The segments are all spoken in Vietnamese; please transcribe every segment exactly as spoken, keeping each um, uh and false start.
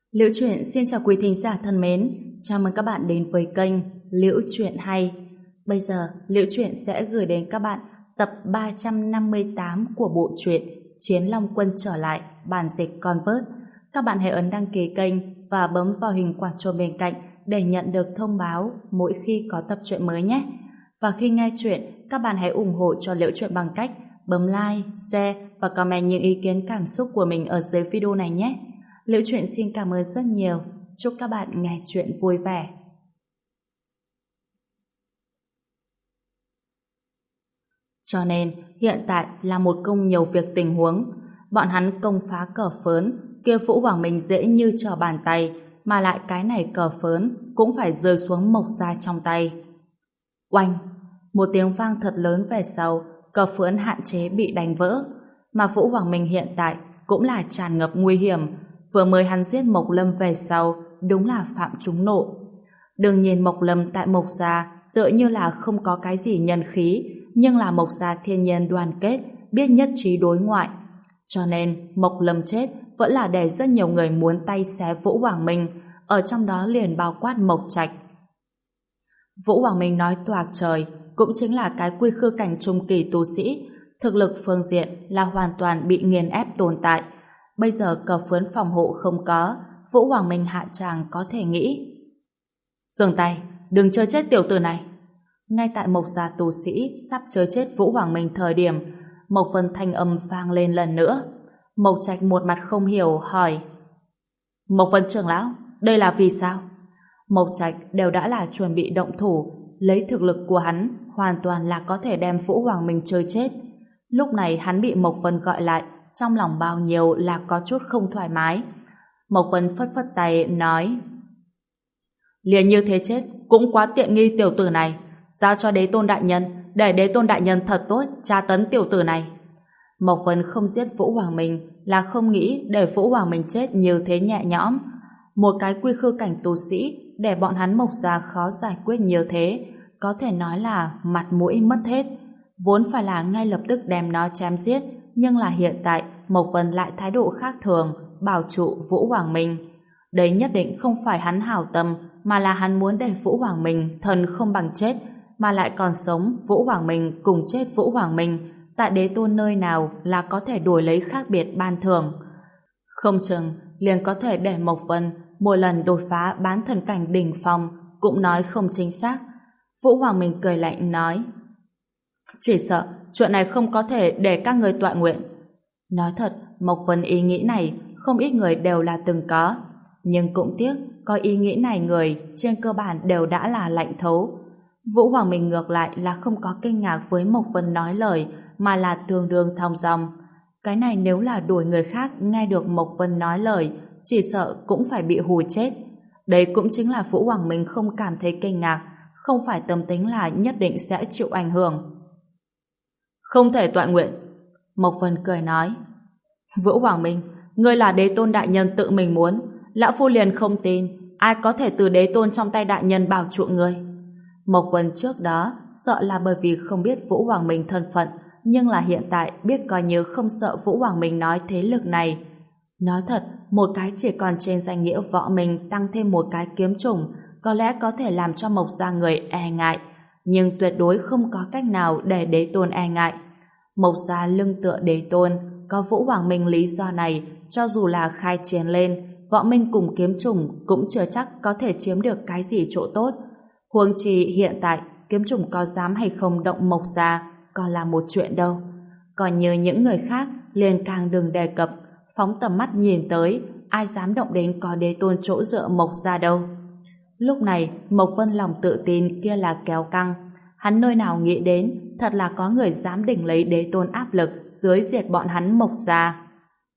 Liễu Chuyện xin chào quý thính giả thân mến, chào mừng các bạn đến với kênh Liễu Chuyện Hay. Bây giờ, Liễu Chuyện sẽ gửi đến các bạn tập ba trăm năm mươi tám của bộ truyện Chiến Long Quân trở lại, bản dịch Convert. Các bạn hãy ấn đăng ký kênh và bấm vào hình quả chuông bên cạnh để nhận được thông báo mỗi khi có tập truyện mới nhé. Và khi nghe chuyện, các bạn hãy ủng hộ cho Liễu Chuyện bằng cách bấm like, share và comment những ý kiến cảm xúc của mình ở dưới video này nhé. Liễu Chuyện xin cảm ơn rất nhiều. Chúc các bạn nghe chuyện vui vẻ. Cho nên, hiện tại là một công nhiều việc tình huống. Bọn hắn công phá cờ phớn, kia Vũ Hoàng Minh dễ như trở bàn tay, mà lại cái này cờ phớn cũng phải rơi xuống Mộc Gia trong tay. Oanh! Một tiếng vang thật lớn về sau, cờ phớn hạn chế bị đánh vỡ. Mà Vũ Hoàng Minh hiện tại cũng là tràn ngập nguy hiểm. Vừa mới hắn giết Mộc Lâm về sau, đúng là phạm trúng nộ. Đương nhiên Mộc Lâm tại Mộc Gia tựa như là không có cái gì nhân khí, nhưng là Mộc Gia thiên nhiên đoàn kết, biết nhất trí đối ngoại. Cho nên Mộc Lâm chết vẫn là để rất nhiều người muốn tay xé Vũ Hoàng Minh, ở trong đó liền bao quát Mộc Trạch. Vũ Hoàng Minh nói toạc trời, cũng chính là cái quy khư cảnh trung kỳ tu sĩ, thực lực phương diện là hoàn toàn bị nghiền ép tồn tại. Bây giờ cờ phướn phòng hộ không có, Vũ Hoàng Minh hạ tràng có thể nghĩ. Dừng tay, đừng chơi chết tiểu tử này. Ngay tại Mộc Gia tu sĩ sắp chơi chết Vũ Hoàng Minh thời điểm, Mộc Vân thanh âm vang lên lần nữa. Mộc Trạch một mặt không hiểu hỏi: Mộc Vân trưởng lão, đây là vì sao? Mộc Trạch đều đã là chuẩn bị động thủ, lấy thực lực của hắn hoàn toàn là có thể đem Vũ Hoàng Minh chơi chết. Lúc này hắn bị Mộc Vân gọi lại, trong lòng bao nhiêu là có chút không thoải mái. Mộc Vân phất phất tay nói: liền như thế chết cũng quá tiện nghi tiểu tử này, giao cho Đế Tôn đại nhân, để Đế Tôn đại nhân thật tốt tra tấn tiểu tử này. Mộc Vân không giết Vũ Hoàng Minh là không nghĩ để Vũ Hoàng Minh chết như thế nhẹ nhõm. Một cái quy khư cảnh tu sĩ để bọn hắn Mộc Gia khó giải quyết như thế, có thể nói là mặt mũi mất hết. Vốn phải là ngay lập tức đem nó chém giết, nhưng là hiện tại Mộc Vân lại thái độ khác thường, bảo trụ Vũ Hoàng Minh. Đấy nhất định không phải hắn hảo tâm, mà là hắn muốn để Vũ Hoàng Minh thần không bằng chết, mà lại còn sống Vũ Hoàng Minh cùng chết Vũ Hoàng Minh, tại Đế Tôn nơi nào là có thể đổi lấy khác biệt ban thưởng. Không chừng liền có thể để Mộc Vân mỗi lần đột phá bán thần cảnh đỉnh phong, cũng nói không chính xác. Vũ Hoàng Minh cười lạnh nói: chỉ sợ chuyện này không có thể để các người tọa nguyện. Nói thật, Mộc Vân ý nghĩ này không ít người đều là từng có, nhưng cũng tiếc có ý nghĩ này người trên cơ bản đều đã là lạnh thấu. Vũ Hoàng Minh ngược lại là không có kinh ngạc với Mộc Vân nói lời, mà là tương đương thong dong. Cái này nếu là đổi người khác nghe được Mộc Vân nói lời, chỉ sợ cũng phải bị hù chết. Đây cũng chính là Vũ Hoàng Minh không cảm thấy kinh ngạc, không phải tâm tính là nhất định sẽ chịu ảnh hưởng. Không thể tọa nguyện. Mộc Vân cười nói: Vũ Hoàng Minh, ngươi là Đế Tôn đại nhân tự mình muốn, lão phu liền không tin ai có thể từ Đế Tôn trong tay đại nhân bảo trụ ngươi. Mộc Vân trước đó sợ là bởi vì không biết Vũ Hoàng Minh thân phận, nhưng là hiện tại biết coi như không sợ Vũ Hoàng Minh nói thế lực này. Nói thật, một cái chỉ còn trên danh nghĩa võ mình tăng thêm một cái kiếm trùng, có lẽ có thể làm cho Mộc Gia người e ngại, nhưng tuyệt đối không có cách nào để Đế Tôn e ngại. Mộc Gia lưng tựa Đế Tôn, có Vũ Hoàng Minh lý do này, cho dù là khai chiến lên, võ minh cùng kiếm trùng cũng chưa chắc có thể chiếm được cái gì chỗ tốt. Huống chi hiện tại kiếm trùng có dám hay không động Mộc Gia còn là một chuyện đâu. Còn như những người khác liền càng đừng đề cập, phóng tầm mắt nhìn tới, ai dám động đến có Đế Tôn chỗ dựa Mộc Gia đâu. Lúc này Mộc Vân lòng tự tin kia là kéo căng. Hắn nơi nào nghĩ đến thật là có người dám đỉnh lấy Đế Tôn áp lực dưới diệt bọn hắn Mộc Gia,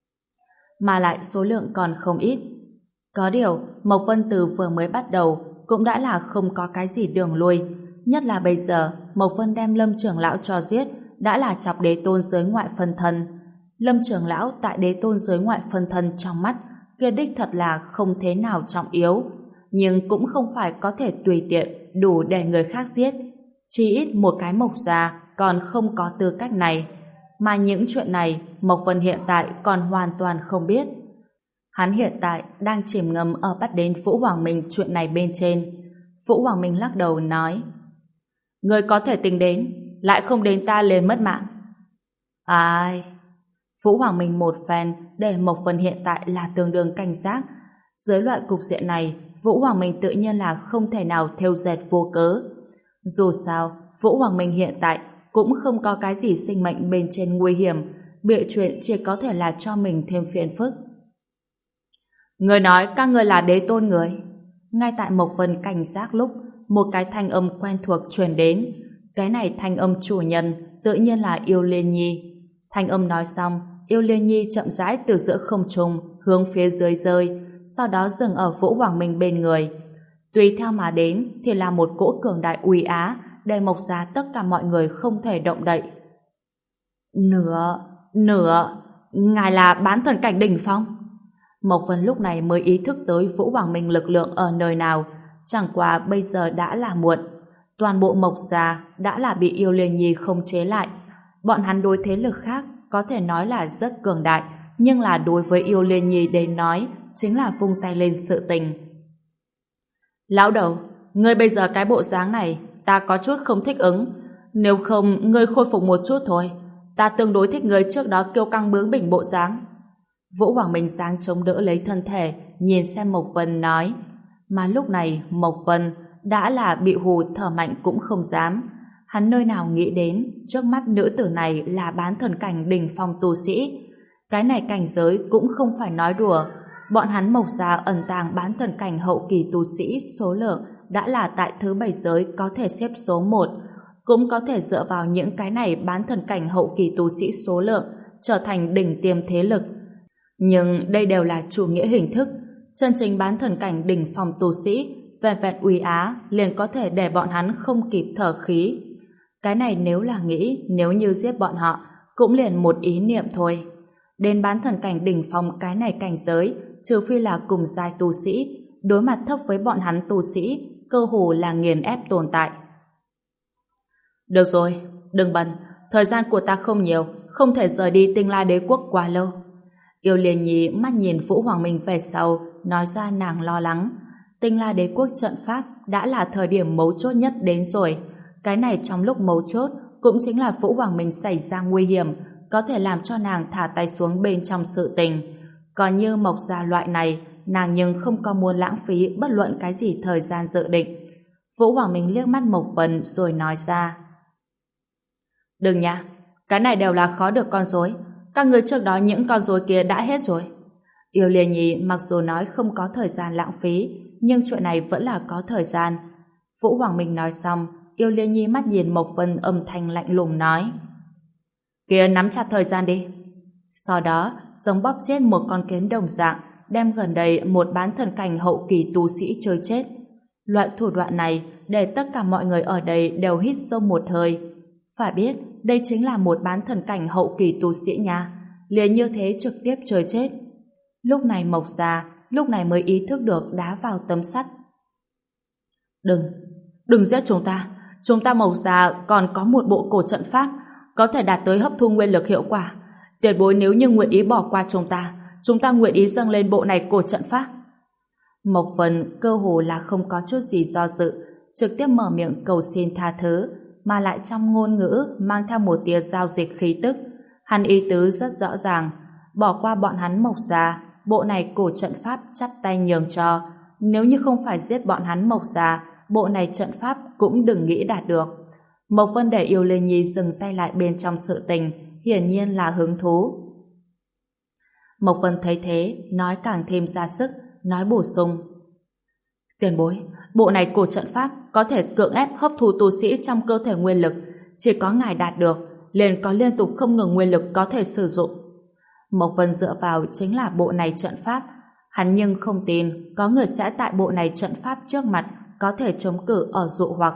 mà lại số lượng còn không ít. Có điều Mộc Vân từ vừa mới bắt đầu cũng đã là không có cái gì đường lui, nhất là bây giờ Mộc Vân đem Lâm trưởng lão cho giết đã là chọc Đế Tôn giới ngoại phân thân. Lâm trưởng lão tại Đế Tôn giới ngoại phân thân trong mắt kia đích thật là không thế nào trọng yếu, nhưng cũng không phải có thể tùy tiện đủ để người khác giết. Chỉ ít một cái Mộc Gia còn không có tư cách này, mà những chuyện này Mộc Vân hiện tại còn hoàn toàn không biết. Hắn hiện tại đang chìm ngâm ở bắt đến Vũ Hoàng Minh chuyện này bên trên. Vũ Hoàng Minh lắc đầu nói: Người có thể tính đến, lại không đến ta liền mất mạng. Ai... Vũ Hoàng Minh một phen để Mộc Vân hiện tại là tương đương cảnh giác. Dưới loại cục diện này, Vũ Hoàng Minh tự nhiên là không thể nào thêu dệt vô cớ. Dù sao, Vũ Hoàng Minh hiện tại cũng không có cái gì sinh mệnh bên trên nguy hiểm, bịa chuyện chỉ có thể là cho mình thêm phiền phức. Người nói các người là đế tôn người. Ngay tại Mộc Vân cảnh giác lúc, một cái thanh âm quen thuộc truyền đến. Cái này thanh âm chủ nhân tự nhiên là Yêu Liên Nhi. Thanh âm nói xong, Yêu Liên Nhi chậm rãi từ giữa không trung hướng phía dưới rơi, sau đó dừng ở Vũ Hoàng Minh bên người. Tùy theo mà đến thì là một cỗ cường đại uy á, để Mộc gia tất cả mọi người không thể động đậy. Nửa, nửa, ngài là bán thần cảnh đỉnh phong. Mộc Vân lúc này mới ý thức tới Vũ Hoàng Minh lực lượng ở nơi nào, chẳng qua bây giờ đã là muộn. Toàn bộ Mộc gia đã là bị Yêu Liên Nhi không chế lại. Bọn hắn đối thế lực khác có thể nói là rất cường đại, nhưng là đối với Yêu Liên Nhi đến nói chính là vung tay lên sự tình. Lão đầu, ngươi bây giờ cái bộ dáng này ta có chút không thích ứng, nếu không ngươi khôi phục một chút thôi, ta tương đối thích ngươi trước đó kiêu căng bướng bỉnh bộ dáng. Vũ Hoàng Minh sáng chống đỡ lấy thân thể, nhìn xem Mộc Vân nói. Mà lúc này Mộc Vân đã là bị hù thở mạnh cũng không dám. Hắn nơi nào nghĩ đến trước mắt nữ tử này là bán thần cảnh đỉnh phong tu sĩ. Cái này cảnh giới cũng không phải nói đùa. Bọn hắn Mộc gia ẩn tàng bán thần cảnh hậu kỳ tu sĩ số lượng đã là tại thứ bảy giới có thể xếp số một, cũng có thể dựa vào những cái này bán thần cảnh hậu kỳ tu sĩ số lượng trở thành đỉnh tiêm thế lực. Nhưng đây đều là chủ nghĩa hình thức. Chân chính bán thần cảnh đỉnh phong tu sĩ vẹn vẹn uy á liền có thể để bọn hắn không kịp thở khí. Cái này nếu là nghĩ nếu như giết bọn họ cũng liền một ý niệm thôi. Đến bán thần cảnh đỉnh phong cái này cảnh giới, trừ phi là cùng giai tu sĩ, đối mặt thấp với bọn hắn tu sĩ, cơ hồ là nghiền ép tồn tại. Được rồi, đừng bận, thời gian của ta không nhiều, không thể rời đi Tinh La Đế quốc quá lâu. Yêu Liên Nhi mắt nhìn Vũ Hoàng Minh về sau, nói ra nàng lo lắng. Tinh La Đế quốc trận pháp đã là thời điểm mấu chốt nhất đến rồi. Cái này trong lúc mấu chốt cũng chính là Vũ Hoàng Minh xảy ra nguy hiểm, có thể làm cho nàng thả tay xuống bên trong sự tình. Còn như Mộc gia loại này, nàng nhưng không có muốn lãng phí bất luận cái gì thời gian dự định. Vũ Hoàng Minh liếc mắt Mộc Vân rồi nói ra. Đừng nha, cái này đều là khó được con rối. Các người trước đó những con rối kia đã hết rồi. Yêu Liên Nhi mặc dù nói không có thời gian lãng phí, nhưng chuyện này vẫn là có thời gian. Vũ Hoàng Minh nói xong, Yêu Liên Nhi mắt nhìn Mộc Vân âm thanh lạnh lùng nói. Kia nắm chặt thời gian đi. Sau đó, giống bóp chết một con kiến đồng dạng, đem gần đây một bán thần cảnh hậu kỳ tu sĩ chơi chết. Loại thủ đoạn này để tất cả mọi người ở đây đều hít sâu một hơi. Phải biết, đây chính là một bán thần cảnh hậu kỳ tu sĩ nha, liền như thế trực tiếp chơi chết. Lúc này Mộc gia, lúc này mới ý thức được đá vào tấm sắt. Đừng, đừng giết chúng ta. Chúng ta Mộc gia còn có một bộ cổ trận pháp có thể đạt tới hấp thu nguyên lực hiệu quả. Tuyệt bối nếu như nguyện ý bỏ qua chúng ta, chúng ta nguyện ý dâng lên bộ này cổ trận pháp. Mộc Vân cơ hồ là không có chút gì do dự, trực tiếp mở miệng cầu xin tha thứ, mà lại trong ngôn ngữ mang theo một tia giao dịch khí tức. Hắn ý tứ rất rõ ràng, bỏ qua bọn hắn Mộc gia, bộ này cổ trận pháp chắp tay nhường cho. Nếu như không phải giết bọn hắn Mộc gia, bộ này trận pháp cũng đừng nghĩ đạt được. Mộc Vân để Yêu Liên Nhi dừng tay lại bên trong sự tình, hiển nhiên là hứng thú. Mộc Vân thấy thế, nói càng thêm ra sức, nói bổ sung. Tiền bối, bộ này cổ trận pháp có thể cưỡng ép hấp thu tu sĩ trong cơ thể nguyên lực, chỉ có ngài đạt được, liền có liên tục không ngừng nguyên lực có thể sử dụng. Mộc Vân dựa vào chính là bộ này trận pháp, hắn nhưng không tin có người sẽ tại bộ này trận pháp trước mặt có thể chống cự ở dụ hoặc.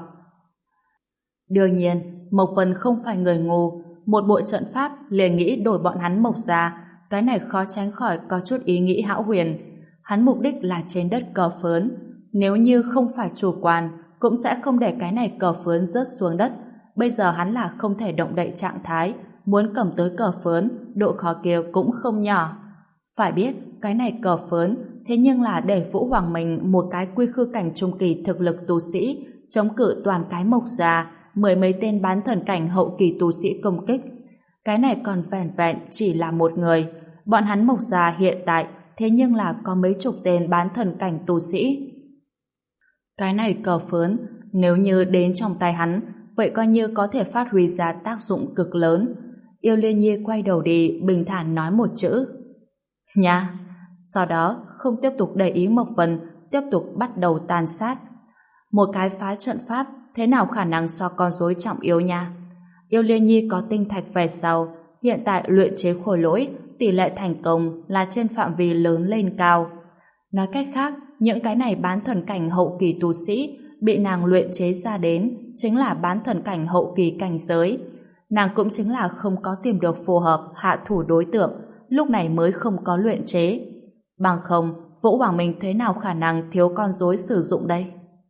Đương nhiên, Mộc Vân không phải người ngu, một bộ trận pháp liền nghĩ đổi bọn hắn Mộc gia, cái này khó tránh khỏi có chút ý nghĩ hão huyền. Hắn mục đích là trên đất cờ phớn, nếu như không phải chủ quan, cũng sẽ không để cái này cờ phớn rớt xuống đất. Bây giờ hắn là không thể động đậy trạng thái, muốn cầm tới cờ phớn, độ khó kia cũng không nhỏ. Phải biết, cái này cờ phớn, thế nhưng là để Vũ Hoàng Minh một cái quy khư cảnh trung kỳ thực lực tu sĩ, chống cự toàn cái Mộc Gia, mười mấy tên bán thần cảnh hậu kỳ tu sĩ công kích. Cái này còn vẻn vẹn chỉ là một người. Bọn hắn Mộc Gia hiện tại thế nhưng là có mấy chục tên bán thần cảnh tu sĩ. Cái này cờ phớn, nếu như đến trong tay hắn, vậy coi như có thể phát huy ra tác dụng cực lớn. Yêu Liên Nhi quay đầu đi, bình thản nói một chữ. Nha! Sau đó, không tiếp tục để ý Mộc Vân, tiếp tục bắt đầu tàn sát. Một cái phá trận pháp, thế nào khả năng so con rối trọng yếu nha? Yêu Liên Nhi có tinh thạch về sau, hiện tại luyện chế khôi lỗi, tỷ lệ thành công là trên phạm vi lớn lên cao. Nói cách khác, những cái này bán thần cảnh hậu kỳ tu sĩ bị nàng luyện chế ra đến chính là bán thần cảnh hậu kỳ cảnh giới. Nàng cũng chính là không có tìm được phù hợp hạ thủ đối tượng, lúc này mới không có luyện chế. Bằng không, Vũ Hoàng Minh thế nào khả năng thiếu con rối sử dụng đây?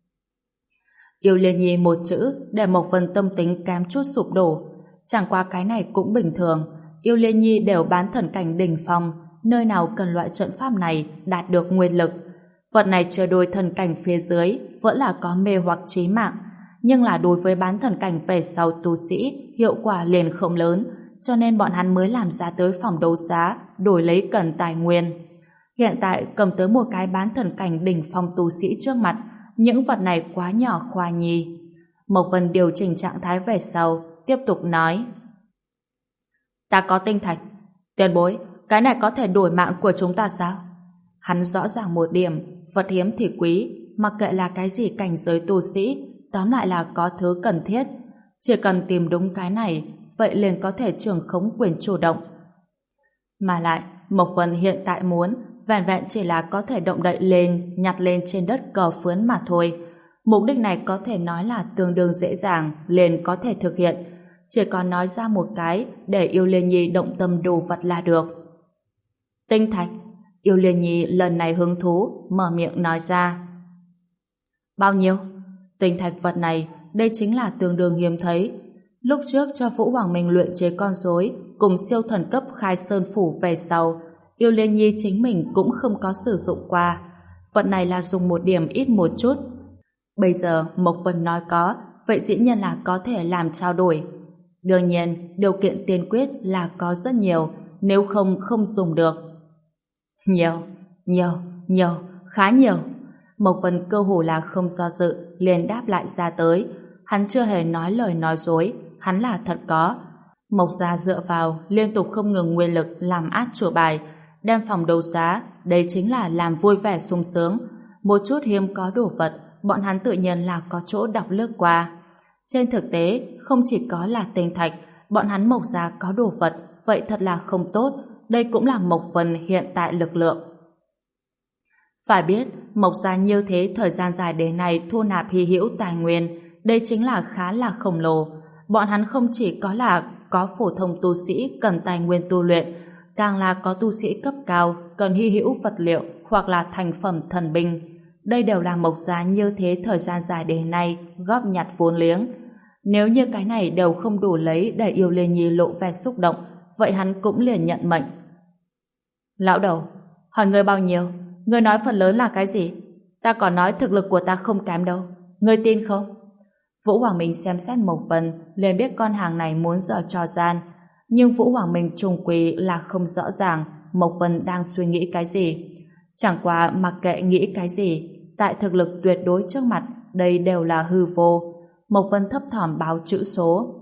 Yêu Liên Nhi một chữ để Mộc Vân tâm tính kém chút sụp đổ. Chẳng qua cái này cũng bình thường. Yêu Liên Nhi đều bán thần cảnh đỉnh phong, nơi nào cần loại trận pháp này đạt được nguyên lực. Vật này chưa đôi thần cảnh phía dưới vẫn là có mê hoặc chí mạng, nhưng là đối với bán thần cảnh về sau tu sĩ hiệu quả liền không lớn, cho nên bọn hắn mới làm ra tới phòng đấu giá đổi lấy cần tài nguyên. Hiện tại cầm tới một cái bán thần cảnh đỉnh phong tu sĩ trước mặt, những vật này quá nhỏ khoa nhi. Mộc Vân điều chỉnh trạng thái về sau, tiếp tục nói: Ta có tinh thạch. Tiền bối, cái này có thể đổi mạng của chúng ta sao? Hắn rõ ràng một điểm, vật hiếm thì quý, mặc kệ là cái gì cảnh giới tu sĩ, tóm lại là có thứ cần thiết. Chỉ cần tìm đúng cái này, vậy liền có thể trưởng khống quyền chủ động. Mà lại, Mộc Vân hiện tại muốn vẹn vẹn chỉ là có thể động đậy lên, nhặt lên trên đất cờ phướn mà thôi. Mục đích này có thể nói là tương đương dễ dàng, liền có thể thực hiện. Chỉ còn nói ra một cái để Yêu Liên Nhi động tâm đồ vật là được. Tinh thạch. Yêu Liên Nhi lần này hứng thú, mở miệng nói ra. Bao nhiêu? Tinh thạch vật này, đây chính là tương đương hiếm thấy. Lúc trước cho Vũ Hoàng Minh luyện chế con rối cùng siêu thần cấp khai sơn phủ về sau, Yêu Liên Nhi chính mình cũng không có sử dụng qua. Vật này là dùng một điểm ít một chút. Bây giờ Mộc Vân nói có, vậy dĩ nhiên là có thể làm trao đổi. Đương nhiên, điều kiện tiên quyết là có rất nhiều, nếu không không dùng được. Nhiều, nhiều, nhiều, khá nhiều. Mộc Vân cơ hồ là không do dự, liền đáp lại ra tới. Hắn chưa hề nói lời nói dối, hắn là thật có. Mộc Gia dựa vào liên tục không ngừng nguyên lực làm át chủ bài, đem phòng đấu giá, đây chính là làm vui vẻ sung sướng. Một chút hiếm có đồ vật, bọn hắn tự nhiên là có chỗ đọc lướt qua. Trên thực tế, không chỉ có là tinh thạch, bọn hắn Mộc Gia có đồ vật, vậy thật là không tốt. Đây cũng là Mộc Vân hiện tại lực lượng. Phải biết, Mộc Gia như thế thời gian dài đến nay thu nạp hy hữu tài nguyên, đây chính là khá là khổng lồ. Bọn hắn không chỉ có là có phổ thông tu sĩ cần tài nguyên tu luyện, càng là có tu sĩ cấp cao cần hy hữu vật liệu hoặc là thành phẩm thần binh. Đây đều là Mộc Gia như thế thời gian dài đến nay góp nhặt vốn liếng. Nếu như cái này đều không đủ lấy để Yêu Liên Nhi lộ vẻ xúc động, vậy hắn cũng liền nhận mệnh. Lão đầu, hỏi ngươi bao nhiêu? Ngươi nói phần lớn là cái gì? Ta còn nói thực lực của ta không kém đâu. Ngươi tin không? Vũ Hoàng Minh xem xét Mộc Vân, liền biết con hàng này muốn giở trò gian. Nhưng Vũ Hoàng Minh trùng quy là không rõ ràng Mộc Vân đang suy nghĩ cái gì. Chẳng qua mặc kệ nghĩ cái gì, tại thực lực tuyệt đối trước mặt, đây đều là hư vô. Mộc Vân thấp thỏm báo chữ số.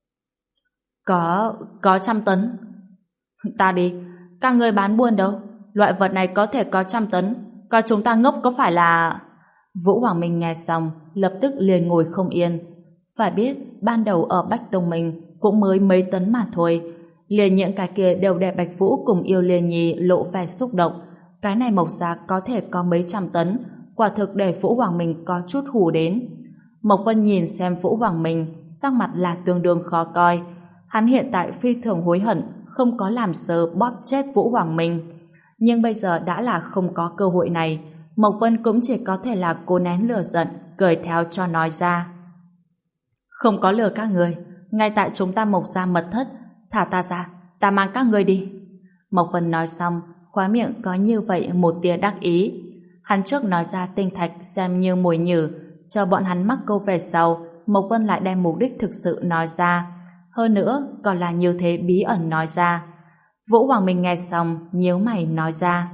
Có, có trăm tấn. Ta đi, các ngươi bán buôn đâu? Loại vật này có thể có trăm tấn, coi chúng ta ngốc có phải là... Vũ Hoàng Minh nghe xong, lập tức liền ngồi không yên. Phải biết, ban đầu ở Bách Tông Minh cũng mới mấy tấn mà thôi. Liền những cái kia đều để Bạch Vũ cùng Yêu Liên Nhi lộ vẻ xúc động. Cái này Mộc Gia có thể có mấy trăm tấn, quả thực để Vũ Hoàng Minh có chút hù đến. Mộc Vân nhìn xem Vũ Hoàng Minh, sắc mặt là tương đương khó coi. Hắn hiện tại phi thường hối hận không có làm sơ bóp chết Vũ Hoàng Minh. Nhưng bây giờ đã là không có cơ hội này, Mộc Vân cũng chỉ có thể là cố nén lửa giận, cười theo cho nói ra. Không có lừa các người, ngay tại chúng ta Mộc Gia mật thất, thả ta ra, ta mang các người đi. Mộc Vân nói xong, khóe miệng có như vậy một tia đắc ý. Hắn trước nói ra tinh thạch xem như mồi nhử, chờ bọn hắn mắc câu về sau, Mộc Vân lại đem mục đích thực sự nói ra. Hơn nữa, còn là như thế bí ẩn nói ra. Vũ Hoàng Minh nghe xong, nhíu mày nói ra.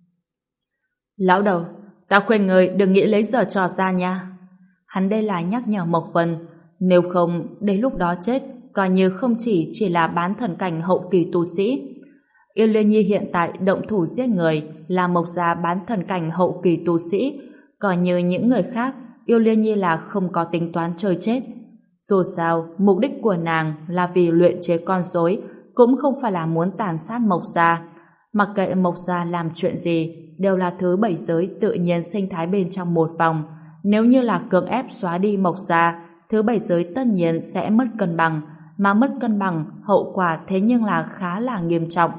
Lão đầu, ta khuyên người đừng nghĩ lấy giờ trò ra nha. Hắn đây là nhắc nhở Mộc Vân, nếu không, đến lúc đó chết, coi như không chỉ chỉ là bán thần cảnh hậu kỳ tu sĩ. Yêu Liên Nhi hiện tại động thủ giết người là Mộc gia bán thần cảnh hậu kỳ tu sĩ, còn như những người khác, Yêu Liên Nhi là không có tính toán chơi chết. Dù sao, mục đích của nàng là vì luyện chế con rối, cũng không phải là muốn tàn sát Mộc gia. Mặc kệ Mộc gia làm chuyện gì, đều là thứ bảy giới tự nhiên sinh thái bên trong một vòng. Nếu như là cưỡng ép xóa đi Mộc gia, thứ bảy giới tất nhiên sẽ mất cân bằng, mà mất cân bằng, hậu quả thế nhưng là khá là nghiêm trọng.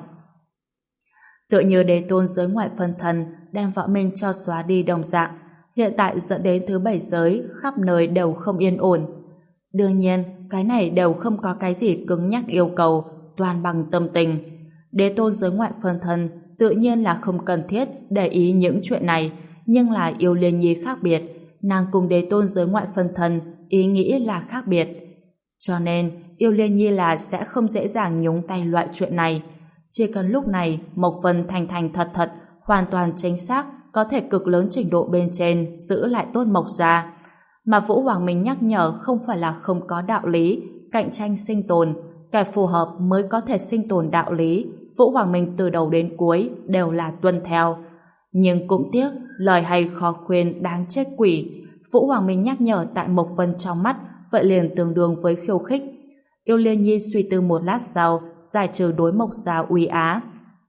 Tựa như đế tôn giới ngoại phân thân đem võ minh cho xóa đi đồng dạng, hiện tại dẫn đến thứ bảy giới khắp nơi đều không yên ổn. Đương nhiên, cái này đều không có cái gì cứng nhắc yêu cầu, toàn bằng tâm tình. Đế tôn giới ngoại phân thân tự nhiên là không cần thiết để ý những chuyện này, nhưng là Yêu Liên Nhi khác biệt, nàng cùng đế tôn giới ngoại phân thân ý nghĩ là khác biệt. Cho nên, Yêu Liên Nhi là sẽ không dễ dàng nhúng tay loại chuyện này. Chỉ cần lúc này Mộc Vân thành thành thật thật, hoàn toàn chính xác, có thể cực lớn trình độ bên trên giữ lại tốt Mộc gia. Mà Vũ Hoàng Minh nhắc nhở không phải là không có đạo lý, cạnh tranh sinh tồn, kẻ phù hợp mới có thể sinh tồn đạo lý. Vũ Hoàng Minh từ đầu đến cuối đều là tuân theo. Nhưng cũng tiếc, lời hay khó khuyên đáng chết quỷ. Vũ Hoàng Minh nhắc nhở tại Mộc Vân trong mắt, vậy liền tương đương với khiêu khích. Yêu Liên Nhi suy tư một lát sau, giải trừ đối Mộc gia uy á.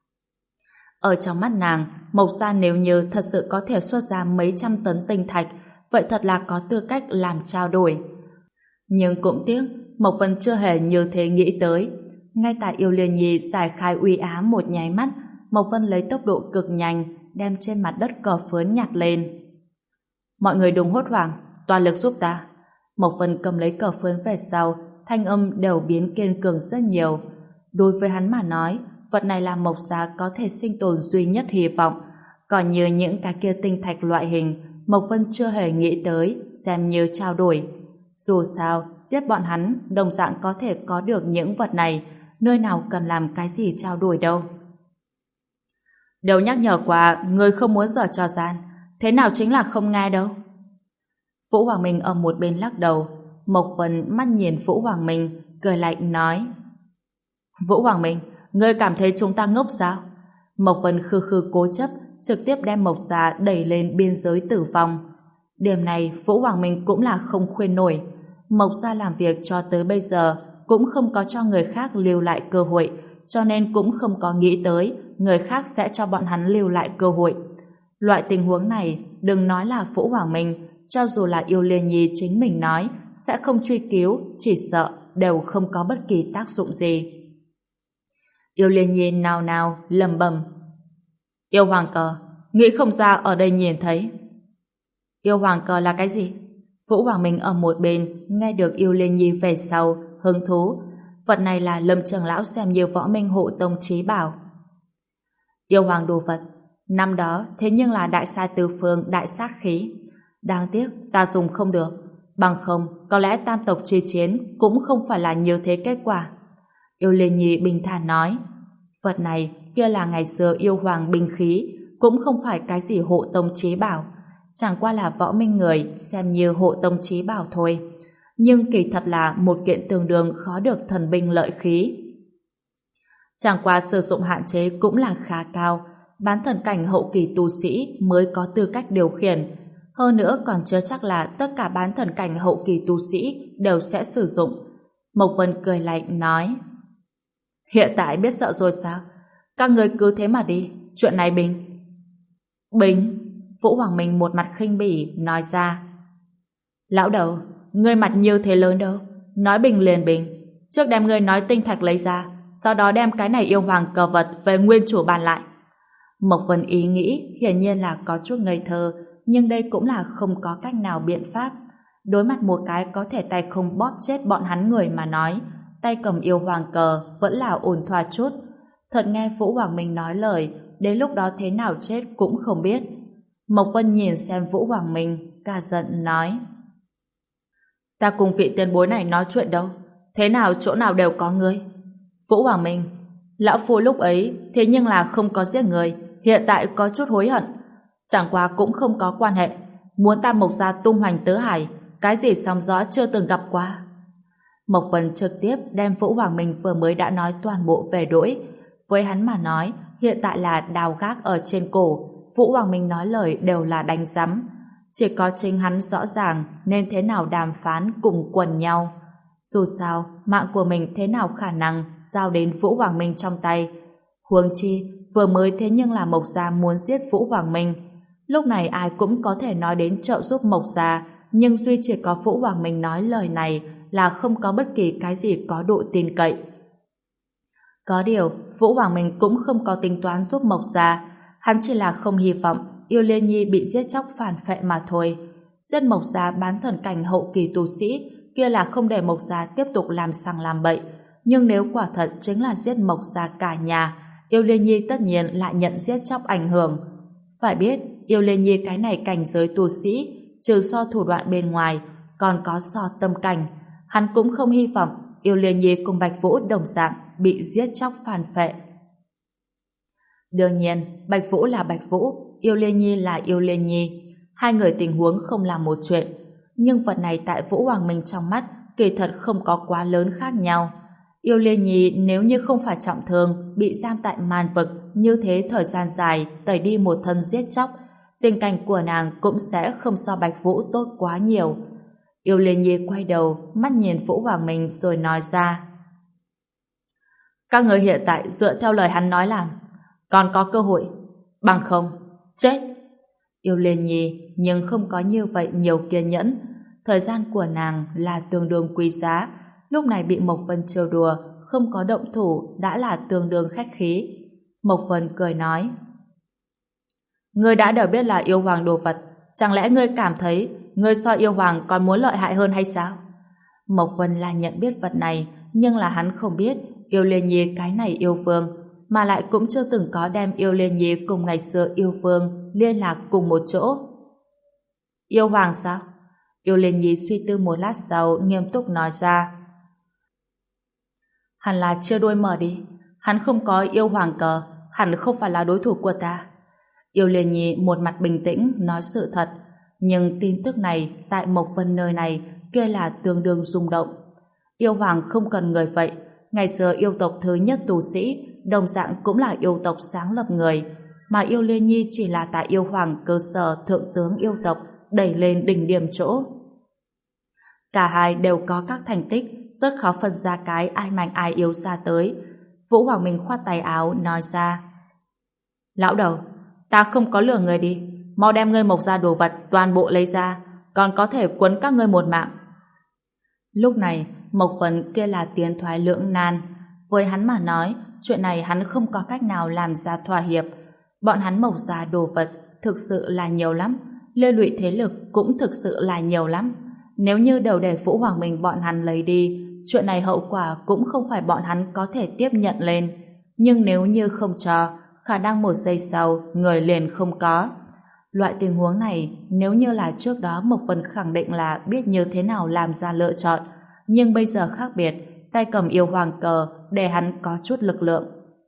Ở trong mắt nàng, Mộc gia nếu như thật sự có thể xuất ra mấy trăm tấn tinh thạch, vậy thật là có tư cách làm trao đổi. Nhưng cũng tiếc, Mộc Vân chưa hề như thế nghĩ tới. Ngay tại Yêu Liên Nhi giải khai uy á một nháy mắt, Mộc Vân lấy tốc độ cực nhanh, đem trên mặt đất cờ phướn nhặt lên. Mọi người đừng hốt hoảng, toàn lực giúp ta. Mộc Vân cầm lấy cờ phướn về sau, thanh âm đều biến kiên cường rất nhiều. Đối với hắn mà nói, vật này là Mộc gia có thể sinh tồn duy nhất hy vọng. Còn như những cái kia tinh thạch loại hình, Mộc Vân chưa hề nghĩ tới, xem như trao đổi. Dù sao, giết bọn hắn, đồng dạng có thể có được những vật này, nơi nào cần làm cái gì trao đổi đâu. Đều nhắc nhở qua, người không muốn giở trò gian, thế nào chính là không nghe đâu. Vũ Hoàng Minh ở một bên lắc đầu, Mộc Vân mắt nhìn Vũ Hoàng Minh, cười lạnh nói. Vũ Hoàng Minh, ngươi cảm thấy chúng ta ngốc sao? Mộc Vân khư khư cố chấp, trực tiếp đem Mộc gia đẩy lên biên giới tử vong. Điểm này Vũ Hoàng Minh cũng là không khuyên nổi. Mộc gia làm việc cho tới bây giờ cũng không có cho người khác lưu lại cơ hội, cho nên cũng không có nghĩ tới người khác sẽ cho bọn hắn lưu lại cơ hội. Loại tình huống này, đừng nói là Vũ Hoàng Minh, cho dù là Yêu Liên Nhi chính mình nói sẽ không truy cứu, chỉ sợ đều không có bất kỳ tác dụng gì. Yêu Liên Nhi nào nào lầm bầm. Yêu Hoàng Cờ, nghĩ không ra ở đây nhìn thấy. Yêu Hoàng Cờ là cái gì? Vũ Hoàng Minh ở một bên nghe được Yêu Liên Nhi về sau, hứng thú. Vật này là Lâm trưởng lão xem như võ minh hộ tông chí bảo. Yêu Hoàng đồ vật, năm đó thế nhưng là đại sai tứ phương đại sát khí. Đáng tiếc ta dùng không được, bằng không có lẽ tam tộc chi chiến cũng không phải là như thế kết quả. Yêu Liên Nhi bình thản nói, vật này kia là ngày xưa yêu hoàng binh khí, cũng không phải cái gì hộ tông chí bảo, chẳng qua là võ minh người xem như hộ tông chí bảo thôi, nhưng kỳ thật là một kiện tương đương khó được thần binh lợi khí. Chẳng qua sử dụng hạn chế cũng là khá cao, bán thần cảnh hậu kỳ tu sĩ mới có tư cách điều khiển, hơn nữa còn chưa chắc là tất cả bán thần cảnh hậu kỳ tu sĩ đều sẽ sử dụng. Mộc Vân cười lạnh nói, hiện tại biết sợ rồi sao? Các người cứ thế mà đi, chuyện này bình. Bình? Vũ Hoàng Minh một mặt khinh bỉ nói ra. Lão đầu, ngươi mặt như thế lớn đâu, nói bình liền bình. Trước đem ngươi nói tinh thạch lấy ra, sau đó đem cái này yêu hoàng cờ vật về nguyên chủ bàn lại. Mộc Vân ý nghĩ hiển nhiên là có chút ngây thơ, nhưng đây cũng là không có cách nào biện pháp. Đối mặt một cái có thể tay không bóp chết bọn hắn người mà nói, tay cầm yêu hoàng cờ vẫn là ổn thỏa chút. Thật nghe Vũ Hoàng Minh nói lời, đến lúc đó thế nào chết cũng không biết. Mộc Vân nhìn xem Vũ Hoàng Minh, cả giận nói: Ta cùng vị tiền bối này nói chuyện đâu, thế nào chỗ nào đều có ngươi. Vũ Hoàng Minh: Lão Phu lúc ấy thế nhưng là không có giết người, hiện tại có chút hối hận. Chẳng qua cũng không có quan hệ, muốn ta Mộc gia tung hoành tứ hải, cái gì sóng gió chưa từng gặp qua. Mộc Vân trực tiếp đem Vũ Hoàng Minh vừa mới đã nói toàn bộ về đuổi. Với hắn mà nói, hiện tại là đào gác ở trên cổ, Vũ Hoàng Minh nói lời đều là đánh rắm. Chỉ có chính hắn rõ ràng nên thế nào đàm phán cùng quần nhau. Dù sao, mạng của mình thế nào khả năng giao đến Vũ Hoàng Minh trong tay. Huống chi, vừa mới thế nhưng là Mộc gia muốn giết Vũ Hoàng Minh. Lúc này ai cũng có thể nói đến trợ giúp Mộc gia, nhưng duy chỉ có Vũ Hoàng Minh nói lời này là không có bất kỳ cái gì có độ tin cậy. Có điều, Vũ Hoàng Minh cũng không có tính toán giúp Mộc gia, hắn chỉ là không hy vọng Yêu Liên Nhi bị giết chóc phản phệ mà thôi. Giết Mộc gia bán thần cảnh hậu kỳ tu sĩ kia là không để Mộc gia tiếp tục làm sằng làm bậy, nhưng nếu quả thật chính là giết Mộc gia cả nhà, Yêu Liên Nhi tất nhiên lại nhận giết chóc ảnh hưởng. Phải biết, Yêu Liên Nhi cái này cảnh giới tu sĩ, trừ so thủ đoạn bên ngoài, còn có so tâm cảnh. Hắn cũng không hy vọng Yêu Liên Nhi cùng Bạch Vũ đồng dạng bị giết chóc phản phệ. Đương nhiên, Bạch Vũ là Bạch Vũ, Yêu Liên Nhi là Yêu Liên Nhi. Hai người tình huống không là một chuyện, nhưng vật này tại Vũ Hoàng Minh trong mắt kỳ thật không có quá lớn khác nhau. Yêu Liên Nhi nếu như không phải trọng thương, bị giam tại màn vực như thế thời gian dài, tẩy đi một thân giết chóc, tình cảnh của nàng cũng sẽ không so Bạch Vũ tốt quá nhiều. Yêu Liên Nhi quay đầu, mắt nhìn Vũ Hoàng Minh rồi nói ra: Các người hiện tại dựa theo lời hắn nói làm, còn có cơ hội, bằng không, chết. Yêu Liên Nhi nhưng không có như vậy nhiều kiên nhẫn. Thời gian của nàng là tương đương quý giá, lúc này bị Mộc Vân trêu đùa, không có động thủ đã là tương đương khách khí. Mộc Vân cười nói: Ngươi đã đều biết là yêu hoàng đồ vật, chẳng lẽ ngươi cảm thấy ngươi so yêu hoàng còn muốn lợi hại hơn hay sao? Mộc Vân là nhận biết vật này, nhưng là hắn không biết Yêu Liên Nhi cái này yêu vương, mà lại cũng chưa từng có đem Yêu Liên Nhi cùng ngày xưa yêu vương liên lạc cùng một chỗ. Yêu hoàng sao? Yêu Liên Nhi suy tư một lát sau nghiêm túc nói ra: Hẳn là chưa đuôi mở đi, hắn không có yêu hoàng cờ, hẳn không phải là đối thủ của ta. Yêu Liên Nhi một mặt bình tĩnh nói sự thật, nhưng tin tức này tại Mộc Vân nơi này kia là tương đương rung động. Yêu hoàng không cần người vậy, ngày xưa yêu tộc thứ nhất tu sĩ, đồng dạng cũng là yêu tộc sáng lập người, mà Yêu Liên Nhi chỉ là tại yêu hoàng cơ sở thượng tướng yêu tộc đẩy lên đỉnh điểm chỗ. Cả hai đều có các thành tích, rất khó phân ra cái ai mạnh ai yếu ra tới. Vũ Hoàng Minh khoát tay áo nói ra: Lão đầu, ta không có lừa người đi, mau đem ngươi Mộc gia đồ vật toàn bộ lấy ra, còn có thể quấn các ngươi một mạng. Lúc này Mộc Vân kia là tiến thoái lưỡng nan, với hắn mà nói chuyện này hắn không có cách nào làm ra thỏa hiệp. Bọn hắn Mộc gia đồ vật thực sự là nhiều lắm, liên lụy thế lực cũng thực sự là nhiều lắm. Nếu như đều để Vũ Hoàng Minh bọn hắn lấy đi, chuyện này hậu quả cũng không phải bọn hắn có thể tiếp nhận lên. Nhưng nếu như không cho, khả năng một giây sau người liền không có. Loại tình huống này nếu như là trước đó Mộc Vân khẳng định là biết như thế nào làm ra lựa chọn, nhưng bây giờ khác biệt, tay cầm yêu hoàng cờ để hắn có chút lực lượng.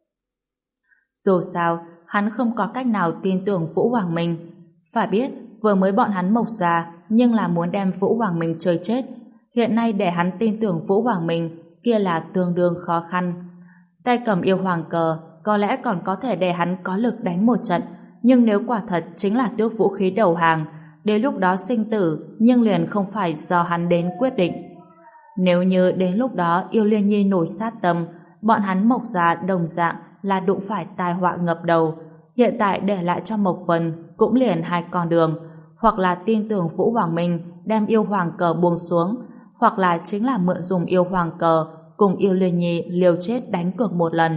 Dù sao, hắn không có cách nào tin tưởng Vũ Hoàng Minh. Phải biết, vừa mới bọn hắn Mộc gia nhưng là muốn đem Vũ Hoàng Minh chơi chết. Hiện nay để hắn tin tưởng Vũ Hoàng Minh kia là tương đương khó khăn. Tay cầm yêu hoàng cờ có lẽ còn có thể để hắn có lực đánh một trận, nhưng nếu quả thật chính là tước vũ khí đầu hàng, đến lúc đó sinh tử nhưng liền không phải do hắn đến quyết định. Nếu như đến lúc đó Yêu Liên Nhi nổi sát tâm, bọn hắn Mộc gia đồng dạng là đụng phải tai họa ngập đầu. Hiện tại để lại cho Mộc Vân cũng liền hai con đường, hoặc là tin tưởng Vũ Hoàng Minh đem yêu hoàng cờ buông xuống, hoặc là chính là mượn dùng yêu hoàng cờ cùng Yêu Liên Nhi liều chết đánh cược một lần.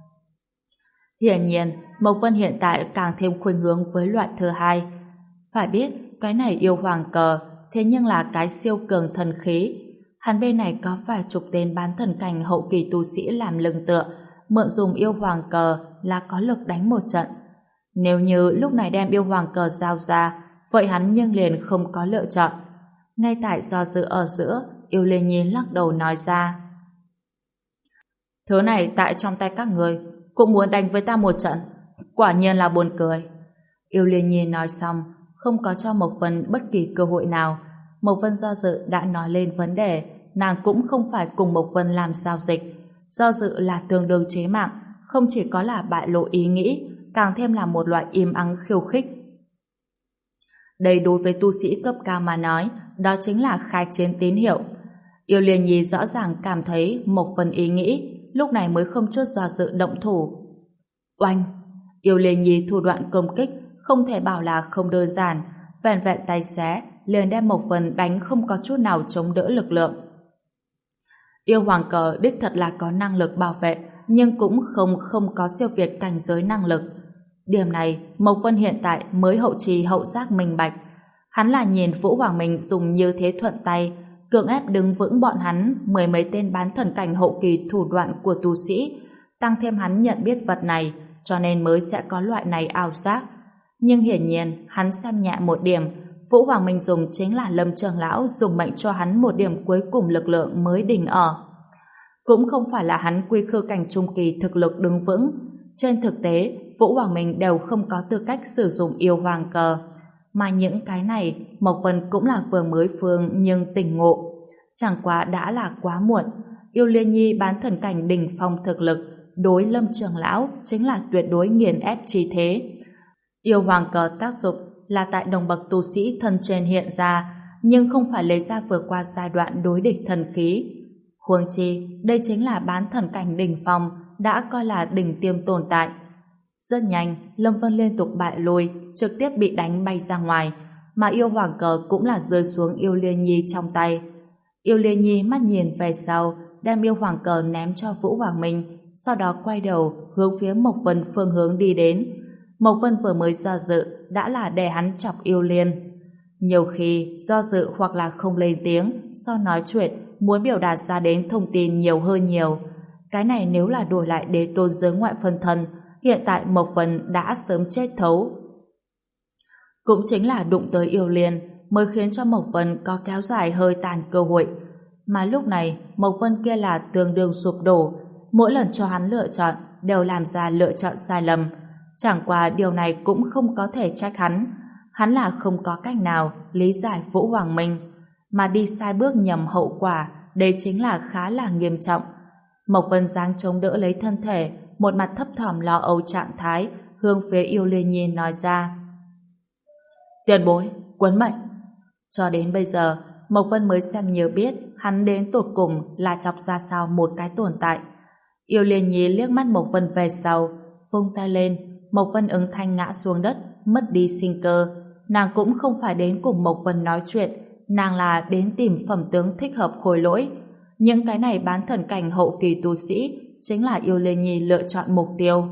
Hiển nhiên, Mộc Vân hiện tại càng thêm khuynh hướng với loại thứ hai. Phải biết, cái này yêu hoàng cờ thế nhưng là cái siêu cường thần khí. Hắn bên này có vài chục tên bán thần cảnh hậu kỳ tu sĩ làm lưng tựa, mượn dùng yêu hoàng cờ là có lực đánh một trận. Nếu như lúc này đem yêu hoàng cờ giao ra, vậy hắn nhưng liền không có lựa chọn. Ngay tại do dự ở giữa, Yêu Liên Nhi lắc đầu nói ra: Thứ này tại trong tay các người, cũng muốn đánh với ta một trận, quả nhiên là buồn cười. Yêu Liên Nhi nói xong, không có cho Mộc Vân bất kỳ cơ hội nào. Mộc Vân do dự đã nói lên vấn đề, nàng cũng không phải cùng Mộc Vân làm giao dịch. Do dự là tương đương chế mạng, không chỉ có là bại lộ ý nghĩ, càng thêm là một loại im ắng khiêu khích. Đây đối với tu sĩ cấp cao mà nói, đó chính là khai chiến tín hiệu. Yêu Liên Nhi rõ ràng cảm thấy Mộc Vân ý nghĩ, lúc này mới không chút do dự động thủ. Oanh! Yêu Liên Nhi thủ đoạn công kích không thể bảo là không đơn giản, vẹn vẹn tay xé liền đem Mộc Vân đánh không có chút nào chống đỡ lực lượng. Yêu hoàng cờ đích thật là có năng lực bảo vệ, nhưng cũng không không có siêu việt cảnh giới năng lực. Điểm này Mộc Vân hiện tại mới hậu trì hậu giác minh bạch. Hắn là nhìn Vũ Hoàng Minh dùng như thế thuận tay, cưỡng ép đứng vững bọn hắn mười mấy tên bán thần cảnh hậu kỳ thủ đoạn của tu sĩ, tăng thêm hắn nhận biết vật này, cho nên mới sẽ có loại này ảo giác. Nhưng hiển nhiên hắn xem nhẹ một điểm, Vũ Hoàng Minh dùng chính là Lâm Trường Lão dùng mệnh cho hắn một điểm cuối cùng lực lượng mới đỉnh ở. Cũng không phải là hắn quy khư cảnh trung kỳ thực lực đứng vững. Trên thực tế, Vũ Hoàng Minh đều không có tư cách sử dụng yêu hoàng cờ. Mà những cái này, Mộc Vân cũng là vừa mới phương nhưng tỉnh ngộ. Chẳng quá đã là quá muộn. Yêu Liên Nhi bán thần cảnh đỉnh phong thực lực, đối Lâm Trường Lão chính là tuyệt đối nghiền ép chi thế. Yêu hoàng cờ tác dụng là tại đồng bậc tu sĩ thân trên hiện ra, nhưng không phải lấy ra vừa qua giai đoạn đối địch thần khí. Huống chi, đây chính là bán thần cảnh đỉnh phong, đã coi là đỉnh tiêm tồn tại. Rất nhanh, Lâm Vân liên tục bại lui, trực tiếp bị đánh bay ra ngoài, mà yêu hoàng cờ cũng là rơi xuống Yêu Liên Nhi trong tay. Yêu Liên Nhi mắt nhìn về sau, đem yêu hoàng cờ ném cho Vũ Hoàng Minh, sau đó quay đầu hướng phía Mộc Vân phương hướng đi đến. Mộc Vân vừa mới do dự đã là để hắn chọc Yêu Liên. Nhiều khi do dự hoặc là không lên tiếng, so nói chuyện muốn biểu đạt ra đến thông tin nhiều hơn nhiều. Cái này nếu là đổi lại đế tôn giới ngoại phân thân, hiện tại Mộc Vân đã sớm chết thấu. Cũng chính là đụng tới Yêu Liên mới khiến cho Mộc Vân có kéo dài hơi tàn cơ hội. Mà lúc này Mộc Vân kia là tương đương sụp đổ, mỗi lần cho hắn lựa chọn đều làm ra lựa chọn sai lầm. Chẳng qua điều này cũng không có thể trách hắn. Hắn là không có cách nào lý giải Vũ Hoàng Minh, mà đi sai bước nhầm hậu quả, đây chính là khá là nghiêm trọng. Mộc Vân giáng chống đỡ lấy thân thể, một mặt thấp thỏm lo âu trạng thái, hướng phía Yêu Liên Nhi nói ra: Tiền bối, quấn mệnh. Cho đến bây giờ, Mộc Vân mới xem như biết hắn đến tột cùng là chọc ra sao một cái tồn tại. Yêu Liên Nhi liếc mắt Mộc Vân về sau, vung tay lên, Mộc Vân ứng thanh ngã xuống đất, mất đi sinh cơ. Nàng cũng không phải đến cùng Mộc Vân nói chuyện, nàng là đến tìm phẩm tướng thích hợp khôi lỗi. Những cái này bán thần cảnh hậu kỳ tu sĩ chính là Yêu Liên Nhi lựa chọn mục tiêu.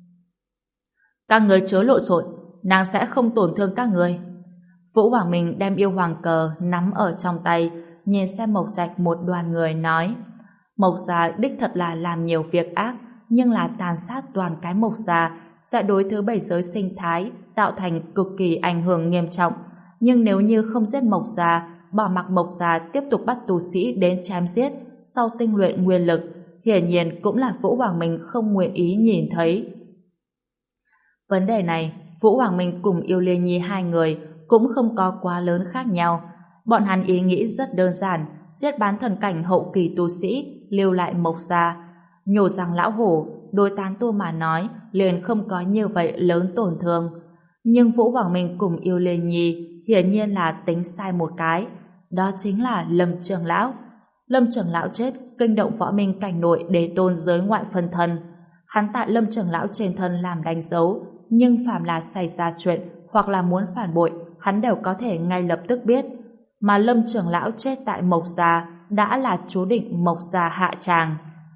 Các người chớ lộn xộn, nàng sẽ không tổn thương các người. Vũ Hoàng Minh đem yêu hoàng cờ nắm ở trong tay, nhìn xem Mộc Trạch một đoàn người nói: Mộc gia đích thật là làm nhiều việc ác, nhưng là tàn sát toàn cái Mộc gia sẽ đối thứ bảy giới sinh thái tạo thành cực kỳ ảnh hưởng nghiêm trọng. Nhưng nếu như không giết Mộc gia, bỏ mặc Mộc gia tiếp tục bắt tu sĩ đến chém giết sau tinh luyện nguyên lực, hiển nhiên cũng là Vũ Hoàng Minh không nguyện ý nhìn thấy. Vấn đề này, Vũ Hoàng Minh cùng Yêu Liên Nhi hai người cũng không có quá lớn khác nhau. Bọn hắn ý nghĩ rất đơn giản, giết bán thần cảnh hậu kỳ tu sĩ, lưu lại Mộc gia. Nhổ răng lão hổ, đối tán tu mà nói, liền không có như vậy lớn tổn thương. Nhưng Vũ Hoàng Minh cùng Yêu Liên Nhi hiển nhiên là tính sai một cái. Đó chính là Lâm Trường Lão. Lâm Trường Lão chết, kinh động võ minh cảnh nội đế tôn giới ngoại phân thân. Hắn tại Lâm Trường Lão trên thân làm đánh dấu, nhưng phàm là xảy ra chuyện hoặc là muốn phản bội, hắn đều có thể ngay lập tức biết. Mà Lâm Trường Lão chết tại Mộc gia đã là chú định Mộc gia hạ tràng.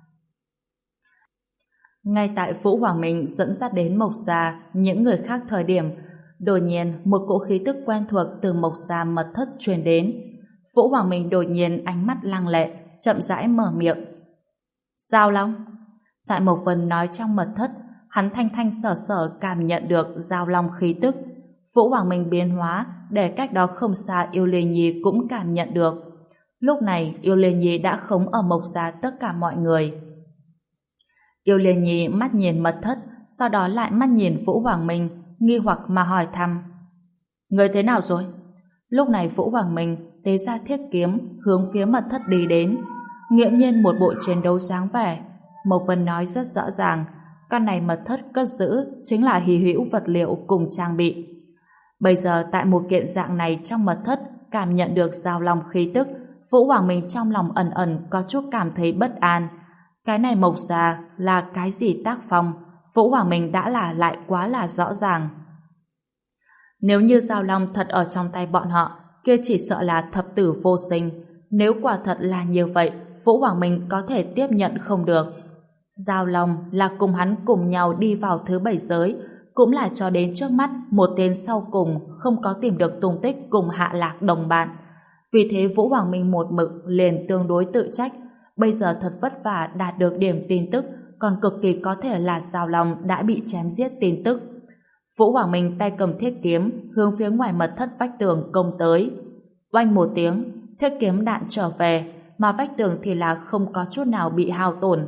Ngay tại Vũ Hoàng Minh dẫn dắt đến Mộc gia những người khác thời điểm, đột nhiên một cỗ khí tức quen thuộc từ Mộc gia mật thất truyền đến. Vũ Hoàng Minh đột nhiên ánh mắt lăng lệ, chậm rãi mở miệng: Giao Long. Tại Mộc Vân nói trong mật thất, hắn thanh thanh sở sở cảm nhận được giao long khí tức. Vũ Hoàng Minh biến hóa để cách đó không xa Yêu Liên Nhi cũng cảm nhận được. Lúc này Yêu Liên Nhi đã khống ở Mộc Gia tất cả mọi người. Yêu Liên Nhi mắt nhìn Mật Thất, sau đó lại mắt nhìn Vũ Hoàng Minh, nghi hoặc mà hỏi thăm: người thế nào rồi? Lúc này Vũ Hoàng Minh tế ra thiết kiếm hướng phía Mật Thất đi đến, nghiễm nhiên một bộ chiến đấu dáng vẻ. Mộc Vân nói rất rõ ràng, căn này Mật Thất cất giữ chính là hy hữu vật liệu cùng trang bị. Bây giờ tại một kiện dạng này trong Mật Thất cảm nhận được giao long khí tức, Vũ Hoàng Minh trong lòng ẩn ẩn có chút cảm thấy bất an. Cái này Mộc Gia là cái gì tác phong, Vũ Hoàng Minh đã là lại quá là rõ ràng. Nếu như giao long thật ở trong tay bọn họ, kia chỉ sợ là thập tử vô sinh. Nếu quả thật là như vậy, Vũ Hoàng Minh có thể tiếp nhận không được. Giao long là cùng hắn cùng nhau đi vào thứ bảy giới, cũng là cho đến trước mắt một tên sau cùng không có tìm được tung tích cùng hạ lạc đồng bạn. Vì thế Vũ Hoàng Minh một mực liền tương đối tự trách. Bây giờ thật vất vả đạt được điểm tin tức, còn cực kỳ có thể là giao long đã bị chém giết tin tức. Vũ Hoàng Minh tay cầm thiết kiếm hướng phía ngoài Mật Thất vách tường công tới. Oanh một tiếng, thiết kiếm đạn trở về, mà vách tường thì là không có chút nào bị hao tổn.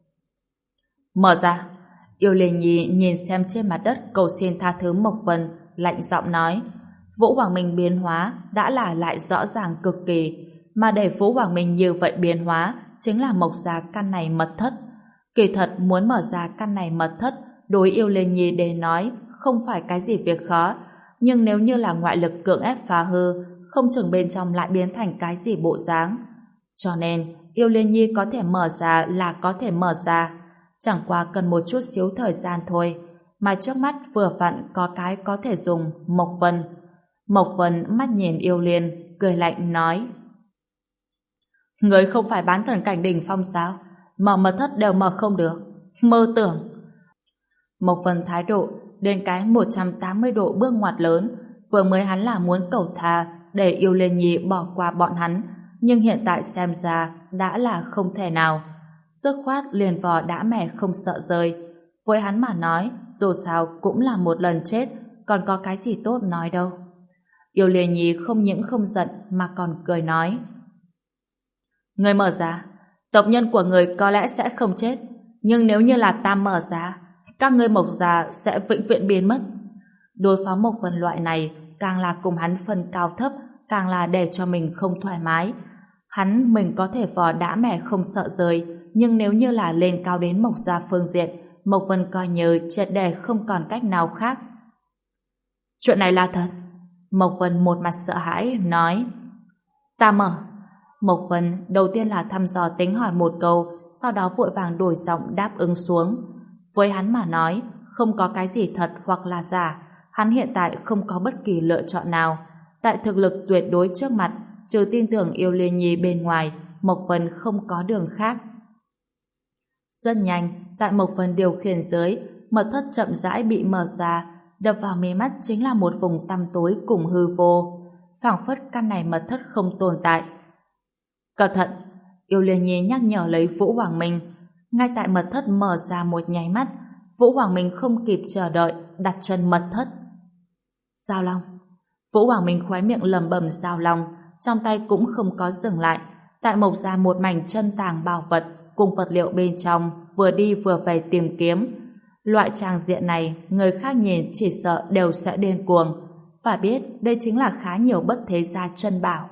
Mở ra. Yêu Liên Nhi nhìn xem trên mặt đất cầu xin tha thứ Mộc Vân, lạnh giọng nói. Vũ Hoàng Minh biến hóa đã là lại rõ ràng cực kỳ, mà để Vũ Hoàng Minh như vậy biến hóa chính là Mộc Gia căn này Mật Thất. Kỳ thật muốn mở ra căn này Mật Thất đối Yêu Liên Nhi để nói không phải cái gì việc khó, nhưng nếu như là ngoại lực cưỡng ép phá hư, không chừng bên trong lại biến thành cái gì bộ dáng. Cho nên Yêu Liên Nhi có thể mở ra là có thể mở ra, chẳng qua cần một chút xíu thời gian thôi, mà trước mắt vừa vặn có cái có thể dùng. Mộc Vân. Mộc Vân mắt nhìn Yêu Liên, cười lạnh nói: người không phải bán thần cảnh đỉnh phong sao? Mở Mật Thất đều mở không được, mơ tưởng. Mộc Vân thái độ đến cái một trăm tám mươi độ bước ngoặt lớn. Vừa mới hắn là muốn cầu tha để Yêu Liên Nhi bỏ qua bọn hắn, nhưng hiện tại xem ra đã là không thể nào. Dứt khoát liền vò đã mẻ không sợ rơi. Với hắn mà nói, dù sao cũng là một lần chết, còn có cái gì tốt nói đâu. Yêu Liên Nhi không những không giận mà còn cười nói: người mở ra, tộc nhân của người có lẽ sẽ không chết, nhưng nếu như là ta mở ra, các ngươi Mộc Gia sẽ vĩnh viễn biến mất. Đối phó Mộc Vân loại này, càng là cùng hắn phân cao thấp, càng là để cho mình không thoải mái. Hắn mình có thể vò đã mẻ không sợ rơi, nhưng nếu như là lên cao đến Mộc Gia phương diện, Mộc Vân coi như triệt để không còn cách nào khác. Chuyện này là thật. Mộc Vân một mặt sợ hãi nói: ta mở. Mộc Vân đầu tiên là thăm dò tính hỏi một câu, sau đó vội vàng đổi giọng đáp ứng xuống. Với hắn mà nói, không có cái gì thật hoặc là giả, hắn hiện tại không có bất kỳ lựa chọn nào. Tại thực lực tuyệt đối trước mặt, trừ tin tưởng Yêu Liên Nhi bên ngoài, Mộc Vân không có đường khác. Rất nhanh, tại Mộc Vân điều khiển dưới, Mật Thất chậm rãi bị mở ra, đập vào mí mắt chính là một vùng tăm tối cùng hư vô. Phảng phất căn này Mật Thất không tồn tại. Cẩn thận! Yêu Liên Nhi nhắc nhở lấy Vũ Hoàng Minh. Ngay tại Mật Thất mở ra một nháy mắt, Vũ Hoàng Minh không kịp chờ đợi đặt chân Mật Thất. Giao long! Vũ Hoàng Minh khóe miệng lẩm bẩm giao long, trong tay cũng không có dừng lại. Tại Mộc Gia một mảnh chân tàng bảo vật cùng vật liệu bên trong, vừa đi vừa về tìm kiếm. Loại tràng diện này, người khác nhìn chỉ sợ đều sẽ điên cuồng. Phải biết, đây chính là khá nhiều bất thế gia chân bảo.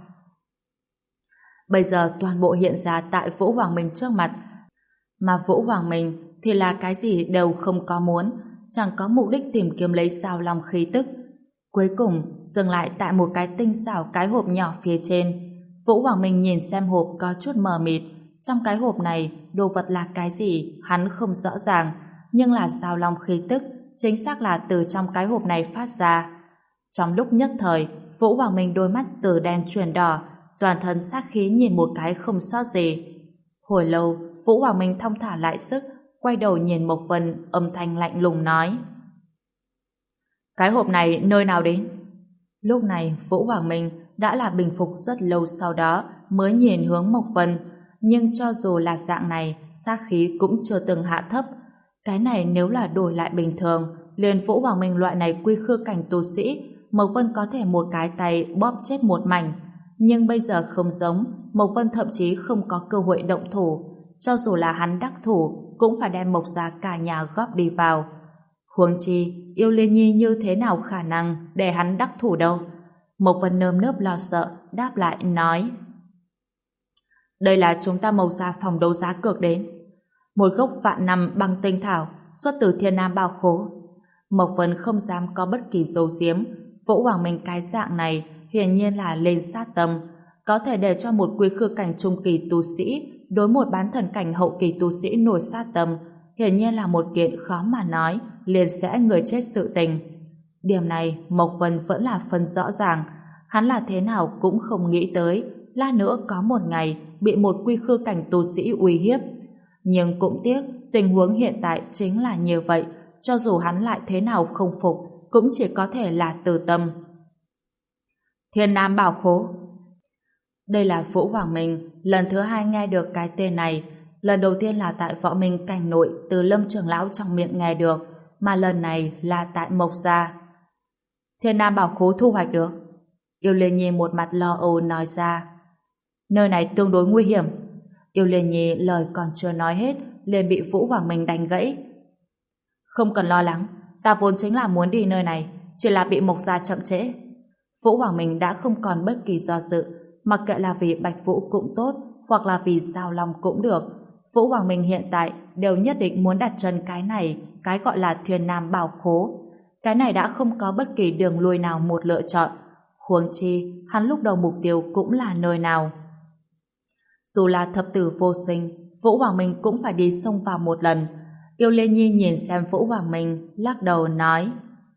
Bây giờ toàn bộ hiện ra tại Vũ Hoàng Minh trước mặt. Mà Vũ Hoàng Minh thì là cái gì đều không có muốn, chẳng có mục đích tìm kiếm lấy giao long khí tức. Cuối cùng, dừng lại tại một cái tinh xảo cái hộp nhỏ phía trên. Vũ Hoàng Minh nhìn xem hộp có chút mờ mịt. Trong cái hộp này, đồ vật là cái gì, hắn không rõ ràng, nhưng là giao long khí tức, chính xác là từ trong cái hộp này phát ra. Trong lúc nhất thời, Vũ Hoàng Minh đôi mắt từ đen chuyển đỏ, toàn thân sát khí nhìn một cái không sót gì. Hồi lâu, Vũ Hoàng Minh thong thả lại sức, quay đầu nhìn Mộc Vân, âm thanh lạnh lùng nói: cái hộp này nơi nào đến? Lúc này, Vũ Hoàng Minh đã là bình phục rất lâu, sau đó mới nhìn hướng Mộc Vân, nhưng cho dù là dạng này, sát khí cũng chưa từng hạ thấp. Cái này nếu là đổi lại bình thường, liền Vũ Hoàng Minh loại này quy khư cảnh tu sĩ, Mộc Vân có thể một cái tay bóp chết một mảnh. Nhưng bây giờ không giống, Mộc Vân thậm chí không có cơ hội động thủ. Cho dù là hắn đắc thủ, cũng phải đem Mộc gia cả nhà góp đi vào. Huống chi, Yêu Liên Nhi như thế nào khả năng để hắn đắc thủ đâu? Mộc Vân nơm nớp lo sợ, đáp lại nói: đây là chúng ta Mộc gia phòng đấu giá cược đến. Một gốc vạn năm băng tinh thảo xuất từ Thiên Nam Bảo Khố. Mộc Vân không dám có bất kỳ giấu giếm. Vũ Hoàng Minh cái dạng này hiển nhiên là lên sát tâm, có thể để cho một quy khư cảnh trung kỳ tu sĩ đối một bán thần cảnh hậu kỳ tu sĩ nổi sát tâm, hiển nhiên là một kiện khó mà nói liền sẽ người chết sự tình. Điểm này Mộc Vân vẫn là phân rõ ràng, hắn là thế nào cũng không nghĩ tới lát nữa có một ngày bị một quy khư cảnh tu sĩ uy hiếp. Nhưng cũng tiếc tình huống hiện tại chính là như vậy, cho dù hắn lại thế nào không phục cũng chỉ có thể là từ tâm. Thiên Nam Bảo Khố. Đây là Vũ Hoàng Minh lần thứ hai nghe được cái tên này. Lần đầu tiên là tại Võ Minh cảnh nội từ Lâm trưởng lão trong miệng nghe được, mà lần này là tại Mộc gia. Thiên Nam Bảo Khố thu hoạch được. Yêu Liên Nhi một mặt lo âu nói ra. Nơi này tương đối nguy hiểm. Yêu Liên Nhi lời còn chưa nói hết liền bị Vũ Hoàng Minh đánh gãy. Không cần lo lắng, ta vốn chính là muốn đi nơi này, chỉ là bị Mộc gia chậm trễ. Vũ Hoàng Minh đã không còn bất kỳ do dự, mặc kệ là vì Bạch Vũ cũng tốt, hoặc là vì Giao Long cũng được. Vũ Hoàng Minh hiện tại đều nhất định muốn đặt chân cái này, cái gọi là Thiên Nam Bảo Khố. Cái này đã không có bất kỳ đường lui nào một lựa chọn. Huống chi, hắn lúc đầu mục tiêu cũng là nơi nào. Dù là thập tử vô sinh, Vũ Hoàng Minh cũng phải đi xông vào một lần. Yêu Liên Nhi nhìn xem Vũ Hoàng Minh, lắc đầu nói: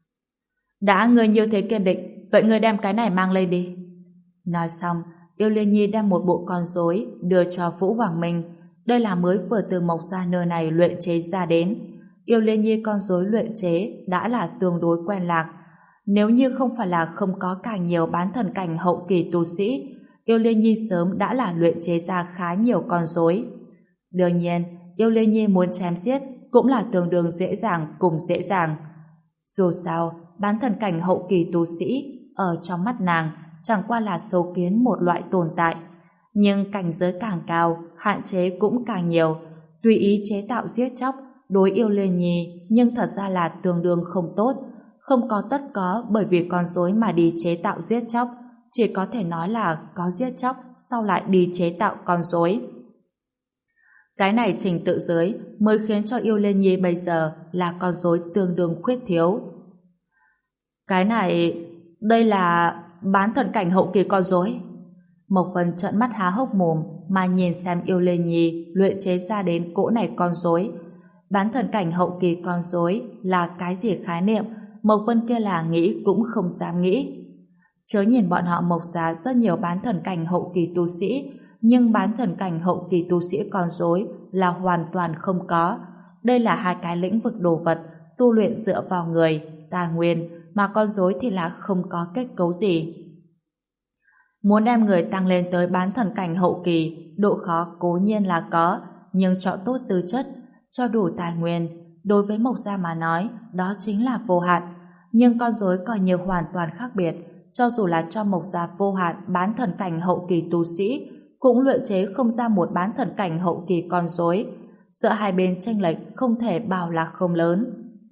đã ngươi như thế kiên định, vậy ngươi đem cái này mang lên đi. Nói xong, Yêu Liên Nhi đem một bộ con rối đưa cho Vũ Hoàng Minh. Đây là mới vừa từ Mộc gia nơi này luyện chế ra đến. Yêu Liên Nhi con rối luyện chế đã là tương đối quen lạc. Nếu như không phải là không có càng nhiều bán thần cảnh hậu kỳ tu sĩ, Yêu Liên Nhi sớm đã là luyện chế ra khá nhiều con rối. Đương nhiên, Yêu Liên Nhi muốn chém giết cũng là tương đương dễ dàng cùng dễ dàng. Dù sao, bán thần cảnh hậu kỳ tu sĩ ở trong mắt nàng chẳng qua là sâu kiến một loại tồn tại. Nhưng cảnh giới càng cao, hạn chế cũng càng nhiều. Tùy ý chế tạo giết chóc đối Yêu Liên Nhi nhưng thật ra là tương đương không tốt. Không có tất có bởi vì con rối mà đi chế tạo giết chóc, chỉ có thể nói là có giết chóc sau lại đi chế tạo con rối. Cái này trình tự dưới mới khiến cho Yêu Liên Nhi bây giờ là con rối tương đương khuyết thiếu. Cái này, đây là bán thần cảnh hậu kỳ con rối. Mộc Vân trợn mắt há hốc mồm mà nhìn xem Yêu Liên Nhi luyện chế ra đến cỗ này con rối. Bán thần cảnh hậu kỳ con rối là cái gì khái niệm, Mộc Vân kia là nghĩ cũng không dám nghĩ. Chớ nhìn bọn họ Mộc gia rất nhiều bán thần cảnh hậu kỳ tu sĩ, nhưng bán thần cảnh hậu kỳ tu sĩ con rối là hoàn toàn không có. Đây là hai cái lĩnh vực đồ vật, tu luyện dựa vào người, tài nguyên, mà con rối thì là không có kết cấu gì. Muốn đem người tăng lên tới bán thần cảnh hậu kỳ, độ khó cố nhiên là có, nhưng chọn tốt tư chất, cho đủ tài nguyên, đối với Mộc gia mà nói, đó chính là vô hạn. Nhưng con rối coi như hoàn toàn khác biệt, cho dù là cho Mộc gia vô hạn bán thần cảnh hậu kỳ tu sĩ, cũng luyện chế không ra một bán thần cảnh hậu kỳ con rối. Giữa hai bên chênh lệch không thể bảo là không lớn.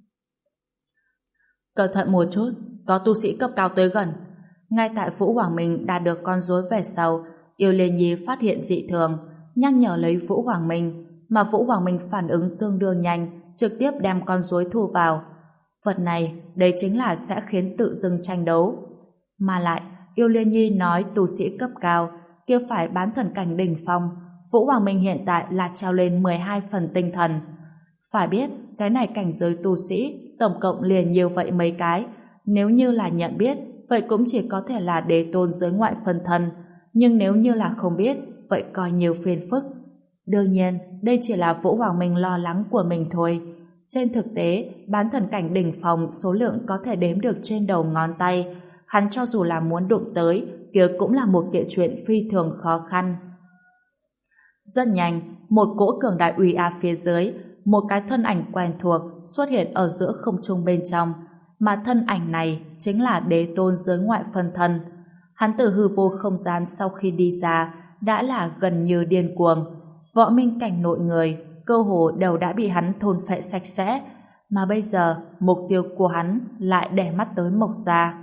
Cẩn thận một chút, có tu sĩ cấp cao tới gần. Ngay tại Vũ Hoàng Minh đạt được con rối về sau, Yêu Liên Nhi phát hiện dị thường, nhắc nhở lấy Vũ Hoàng Minh, mà Vũ Hoàng Minh phản ứng tương đương nhanh, trực tiếp đem con rối thu vào. Vật này, đây chính là sẽ khiến tự dưng tranh đấu. Mà lại, Yêu Liên Nhi nói tu sĩ cấp cao, kia phải bán thần cảnh đỉnh phong. Vũ Hoàng Minh hiện tại là trao lên mười hai phần tinh thần. Phải biết, cái này cảnh giới tu sĩ, tổng cộng liền nhiều vậy mấy cái. Nếu như là nhận biết, vậy cũng chỉ có thể là đế tôn giới ngoại phân thân. Nhưng nếu như là không biết, vậy coi nhiều phiền phức. Đương nhiên, đây chỉ là Vũ Hoàng Minh lo lắng của mình thôi. Trên thực tế, bán thần cảnh đỉnh phong số lượng có thể đếm được trên đầu ngón tay. Hắn cho dù là muốn đụng tới, kia cũng là một kiện chuyện phi thường khó khăn. Rất nhanh, một cỗ cường đại uy áp phía dưới, một cái thân ảnh quen thuộc xuất hiện ở giữa không trung bên trong, mà thân ảnh này chính là đế tôn giới ngoại phân thân. Hắn từ hư vô không gian sau khi đi ra đã là gần như điên cuồng. Võ minh cảnh nội người cơ hồ đều đã bị hắn thôn phệ sạch sẽ, mà bây giờ mục tiêu của hắn lại để mắt tới Mộc Gia.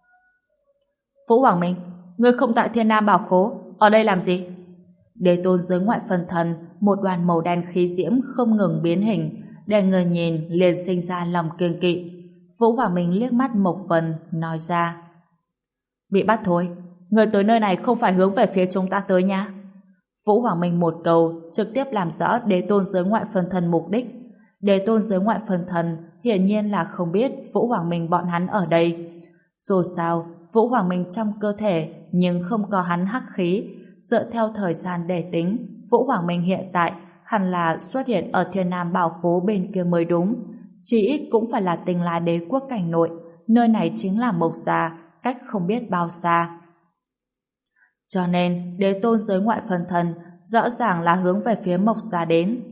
Vũ Hoàng Minh, ngươi không tại Thiên Nam Bảo Khố, ở đây làm gì? Đế tôn giới ngoại phân thân, một đoàn màu đen khí diễm không ngừng biến hình, để người nhìn liền sinh ra lòng kiêng kỵ. Vũ Hoàng Minh liếc mắt Mộc Vân, nói ra: bị bắt thôi, người tới nơi này không phải hướng về phía chúng ta tới nha. Vũ Hoàng Minh một câu trực tiếp làm rõ đế tôn giới ngoại phân thân mục đích. Đế tôn giới ngoại phân thân hiển nhiên là không biết Vũ Hoàng Minh bọn hắn ở đây. Dù sao, Vũ Hoàng Minh trong cơ thể nhưng không có hắn hắc khí. Dựa theo thời gian để tính, Vũ Hoàng Minh hiện tại hẳn là xuất hiện ở Thiên Nam Bảo Khố bên kia mới đúng. Chỉ ít cũng phải là Tinh La Đế quốc cảnh nội. Nơi này chính là Mộc Gia, cách không biết bao xa. Cho nên, đế tôn giới ngoại phân thân rõ ràng là hướng về phía Mộc Gia đến.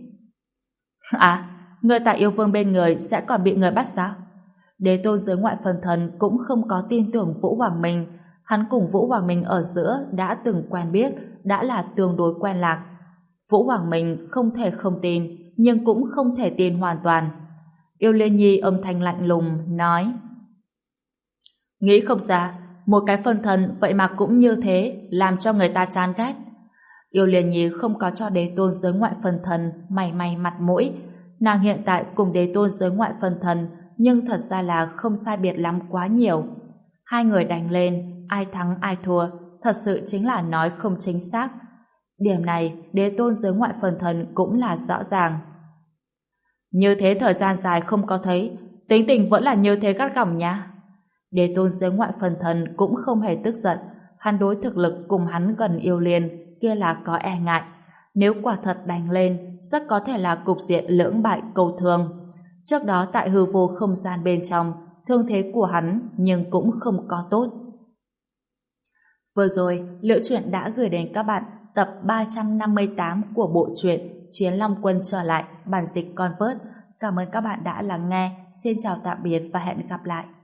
À, người tại yêu vương bên người sẽ còn bị người bắt sao? Đế tôn giới ngoại phân thân cũng không có tin tưởng Vũ Hoàng Minh. Hắn cùng Vũ Hoàng Minh ở giữa đã từng quen biết, đã là tương đối quen lạc. Vũ Hoàng Minh không thể không tin, nhưng cũng không thể tin hoàn toàn. Yêu Liên Nhi âm thanh lạnh lùng nói: nghĩ không ra, một cái phân thân vậy mà cũng như thế, làm cho người ta chán ghét. Yêu Liên Nhi không có cho đế tôn giới ngoại phân thân mảy may mặt mũi. Nàng hiện tại cùng đế tôn giới ngoại phân thân, nhưng thật ra là không sai biệt lắm quá nhiều. Hai người đánh lên, ai thắng ai thua, thật sự chính là nói không chính xác. Điểm này, đế tôn giới ngoại phân thân cũng là rõ ràng. Như thế thời gian dài không có thấy, tính tình vẫn là như thế gắt gỏng nha. Đế tôn giới ngoại phân thân cũng không hề tức giận. Hắn đối thực lực cùng hắn gần Yêu Liên kia là có e ngại. Nếu quả thật đánh lên, rất có thể là cục diện lưỡng bại câu thương. Trước đó tại hư vô không gian bên trong, thương thế của hắn nhưng cũng không có tốt. Vừa rồi, Liễu Chuyện đã gửi đến các bạn tập ba trăm năm mươi tám của bộ truyện Chiến Long Quân trở lại, bản dịch Convert. Cảm ơn các bạn đã lắng nghe. Xin chào tạm biệt và hẹn gặp lại.